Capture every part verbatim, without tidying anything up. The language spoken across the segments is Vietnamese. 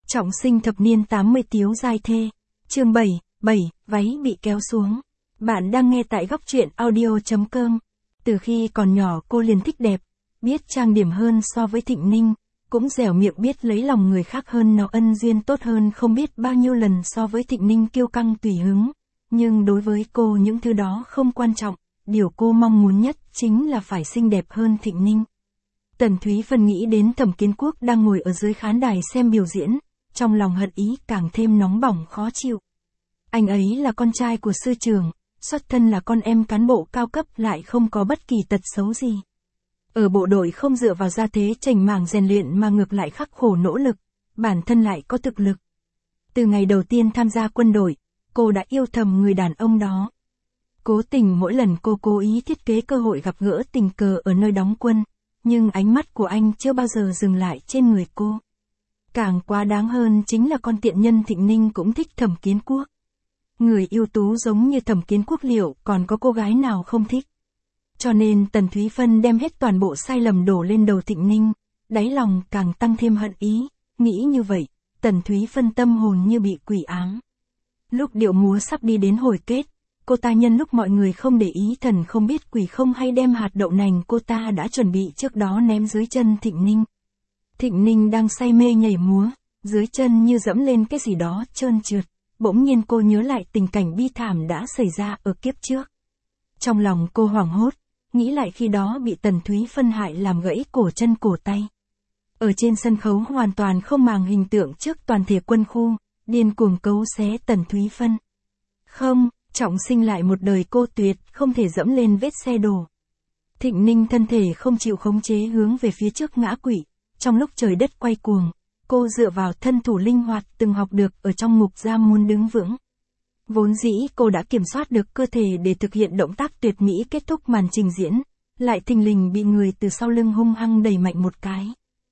Trọng sinh thập niên tám mươi tiếu giai thê. Chương bảy, bảy, váy bị kéo xuống. Bạn đang nghe tại góc truyện audio chấm com. Từ khi còn nhỏ cô liền thích đẹp, biết trang điểm hơn so với Thịnh Ninh, cũng dẻo miệng biết lấy lòng người khác hơn nào ân duyên tốt hơn không biết bao nhiêu lần so với Thịnh Ninh kiêu căng tùy hứng. Nhưng đối với cô những thứ đó không quan trọng, điều cô mong muốn nhất chính là phải xinh đẹp hơn Thịnh Ninh. Tần Thúy Vân nghĩ đến Thẩm Kiến Quốc đang ngồi ở dưới khán đài xem biểu diễn, trong lòng hận ý càng thêm nóng bỏng khó chịu. Anh ấy là con trai của sư trưởng, xuất thân là con em cán bộ cao cấp lại không có bất kỳ tật xấu gì. Ở bộ đội không dựa vào gia thế chảnh mảng rèn luyện mà ngược lại khắc khổ nỗ lực, bản thân lại có thực lực. Từ ngày đầu tiên tham gia quân đội, cô đã yêu thầm người đàn ông đó. Cố tình mỗi lần cô cố ý thiết kế cơ hội gặp gỡ tình cờ ở nơi đóng quân, nhưng ánh mắt của anh chưa bao giờ dừng lại trên người cô. Càng quá đáng hơn chính là con tiện nhân Thịnh Ninh cũng thích Thẩm Kiến Quốc. Người ưu tú giống như Thẩm Kiến Quốc liệu còn có cô gái nào không thích. Cho nên Tần Thúy Vân đem hết toàn bộ sai lầm đổ lên đầu Thịnh Ninh, đáy lòng càng tăng thêm hận ý, nghĩ như vậy, Tần Thúy Vân tâm hồn như bị quỷ ám. Lúc điệu múa sắp đi đến hồi kết, cô ta nhân lúc mọi người không để ý thần không biết quỷ không hay đem hạt đậu nành cô ta đã chuẩn bị trước đó ném dưới chân Thịnh Ninh. Thịnh Ninh đang say mê nhảy múa, dưới chân như dẫm lên cái gì đó trơn trượt, bỗng nhiên cô nhớ lại tình cảnh bi thảm đã xảy ra ở kiếp trước. Trong lòng cô hoảng hốt, nghĩ lại khi đó bị Tần Thúy Vân hại làm gãy cổ chân cổ tay. Ở trên sân khấu hoàn toàn không màng hình tượng trước toàn thể quân khu, điên cuồng cấu xé Tần Thúy Vân. Không, Trọng sinh lại một đời cô tuyệt, không thể dẫm lên vết xe đổ. Thịnh Ninh thân thể không chịu khống chế hướng về phía trước ngã quỵ, trong lúc trời đất quay cuồng, cô dựa vào thân thủ linh hoạt từng học được ở trong ngục giam muốn đứng vững. Vốn dĩ cô đã kiểm soát được cơ thể để thực hiện động tác tuyệt mỹ kết thúc màn trình diễn, lại thình lình bị người từ sau lưng hung hăng đẩy mạnh một cái.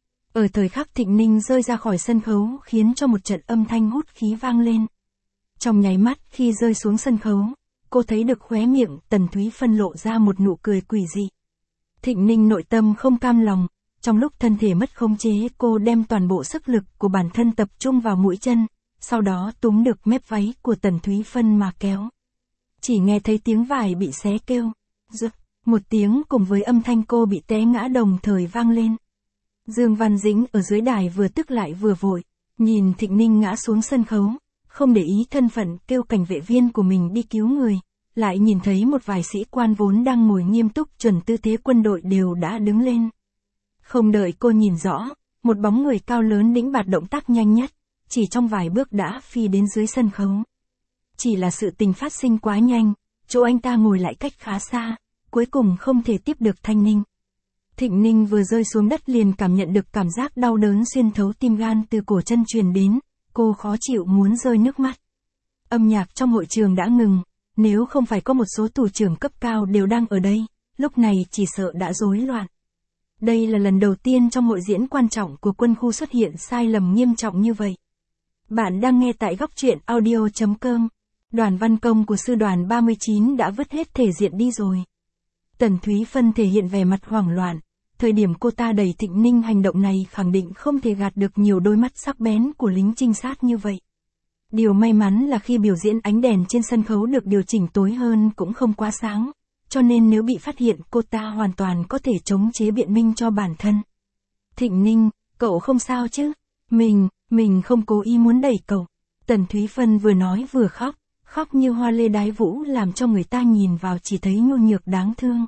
Ở thời khắc Thịnh Ninh rơi ra khỏi sân khấu khiến cho một trận âm thanh hút khí vang lên. Trong nháy mắt khi rơi xuống sân khấu, cô thấy được khóe miệng Tần Thúy Vân lộ ra một nụ cười quỷ dị. Thịnh Ninh nội tâm không cam lòng, trong lúc thân thể mất khống chế cô đem toàn bộ sức lực của bản thân tập trung vào mũi chân, sau đó túm được mép váy của Tần Thúy Vân mà kéo. Chỉ nghe thấy tiếng vải bị xé kêu, rực, một tiếng cùng với âm thanh cô bị té ngã đồng thời vang lên. Dương Văn Dĩnh ở dưới đài vừa tức lại vừa vội, nhìn Thịnh Ninh ngã xuống sân khấu, không để ý thân phận kêu cảnh vệ viên của mình đi cứu người, lại nhìn thấy một vài sĩ quan vốn đang ngồi nghiêm túc chuẩn tư thế quân đội đều đã đứng lên. Không đợi cô nhìn rõ, một bóng người cao lớn đĩnh bạt động tác nhanh nhất, chỉ trong vài bước đã phi đến dưới sân khấu. Chỉ là sự tình phát sinh quá nhanh, chỗ anh ta ngồi lại cách khá xa, cuối cùng không thể tiếp được Thanh Ninh. Thịnh Ninh vừa rơi xuống đất liền cảm nhận được cảm giác đau đớn xuyên thấu tim gan từ cổ chân truyền đến, cô khó chịu muốn rơi nước mắt. Âm nhạc trong hội trường đã ngừng, nếu không phải có một số thủ trưởng cấp cao đều đang ở đây, lúc này chỉ sợ đã rối loạn. Đây là lần đầu tiên trong hội diễn quan trọng của quân khu xuất hiện sai lầm nghiêm trọng như vậy. Bạn đang nghe tại góc truyện audio chấm com. Đoàn văn công của sư đoàn ba mươi chín đã vứt hết thể diện đi rồi. Tần Thúy Vân thể hiện vẻ mặt hoảng loạn. Thời điểm cô ta đẩy Thịnh Ninh hành động này khẳng định không thể gạt được nhiều đôi mắt sắc bén của lính trinh sát như vậy. Điều may mắn là khi biểu diễn ánh đèn trên sân khấu được điều chỉnh tối hơn cũng không quá sáng, cho nên nếu bị phát hiện cô ta hoàn toàn có thể chống chế biện minh cho bản thân. Thịnh Ninh, cậu không sao chứ? Mình, mình không cố ý muốn đẩy cậu. Tần Thúy Vân vừa nói vừa khóc, khóc như hoa lê đái vũ làm cho người ta nhìn vào chỉ thấy nhu nhược đáng thương.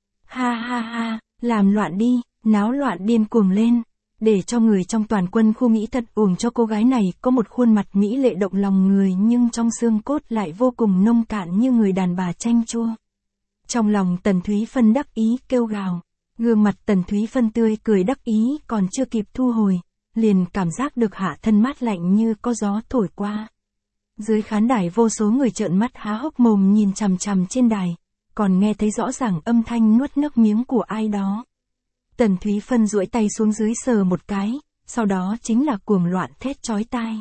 Ha ha ha, làm loạn đi, náo loạn điên cuồng lên, để cho người trong toàn quân khu nghĩ thật uổng cho cô gái này có một khuôn mặt mỹ lệ động lòng người nhưng trong xương cốt lại vô cùng nông cạn như người đàn bà chanh chua. Trong lòng Tần Thúy Vân đắc ý kêu gào, gương mặt Tần Thúy Vân tươi cười đắc ý còn chưa kịp thu hồi, liền cảm giác được hạ thân mát lạnh như có gió thổi qua. Dưới khán đài vô số người trợn mắt há hốc mồm nhìn chằm chằm trên đài, còn nghe thấy rõ ràng âm thanh nuốt nước miếng của ai đó. Tần Thúy Vân duỗi tay xuống dưới sờ một cái, sau đó chính là cuồng loạn thét chói tai.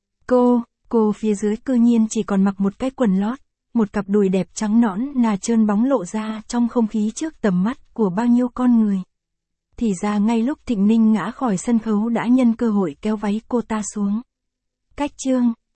Cô, cô phía dưới cư nhiên chỉ còn mặc một cái quần lót, một cặp đùi đẹp trắng nõn nà trơn bóng lộ ra trong không khí trước tầm mắt của bao nhiêu con người. Thì ra ngay lúc Thịnh Ninh ngã khỏi sân khấu đã nhân cơ hội kéo váy cô ta xuống. Cách chương